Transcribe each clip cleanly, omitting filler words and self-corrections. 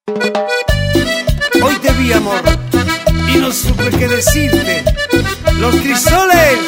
Hoy te vi, amor, y no supe qué decirte. Los Crisoles.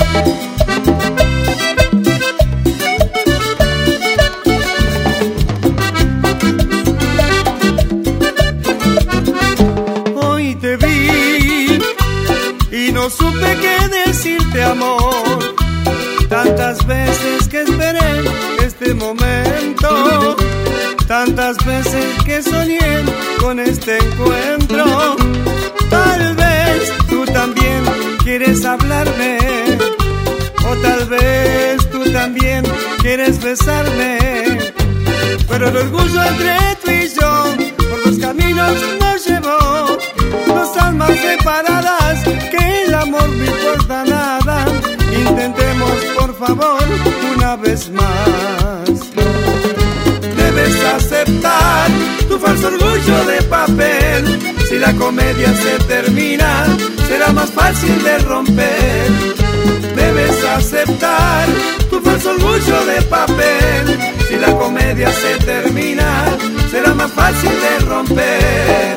Hoy te vi y no supe qué decirte, amor. Tantas veces que esperé este momento, tantas veces que soñé con este encuentro. Tal vez tú también quieres hablarme, o tal vez tú también quieres besarme, pero el orgullo entre tú y yo por los caminos nos llevó. Dos almas separadas, que el amor no importa nada. Intentemos por favor una vez más. Debes aceptar tu falso orgullo de papel. Si la comedia se termina, será más fácil de romper. Debes aceptar tu falso orgullo de papel. Si la comedia se termina, será más fácil de romper.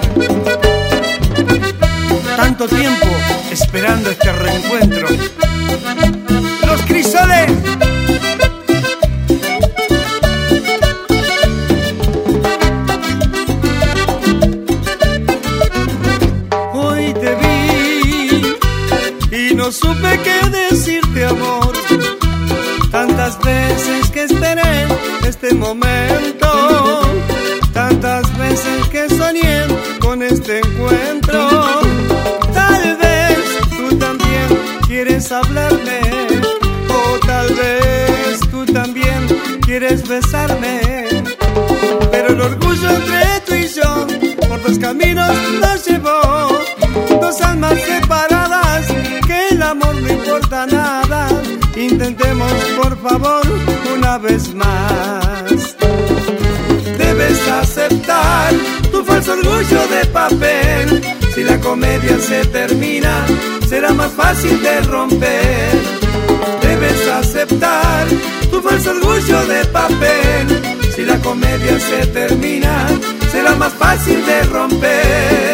Tanto tiempo esperando este reencuentro. Los Crisoles. Hoy te vi y no supe qué decirte, amor. Tantas veces que esperé este momento, tantas veces que soñé con este encuentro. Tal vez tú también quieres hablarme, o tal vez tú también quieres besarme, pero el orgullo entre tú y yo por dos caminos nos llevó. Dos almas separadas, que el amor no importa nada. Intentemos por favor una vez más. Debes aceptar tu falso orgullo de papel. Si la comedia se termina, será más fácil de romper. Debes aceptar tu falso orgullo de papel. Si la comedia se termina, será más fácil de romper.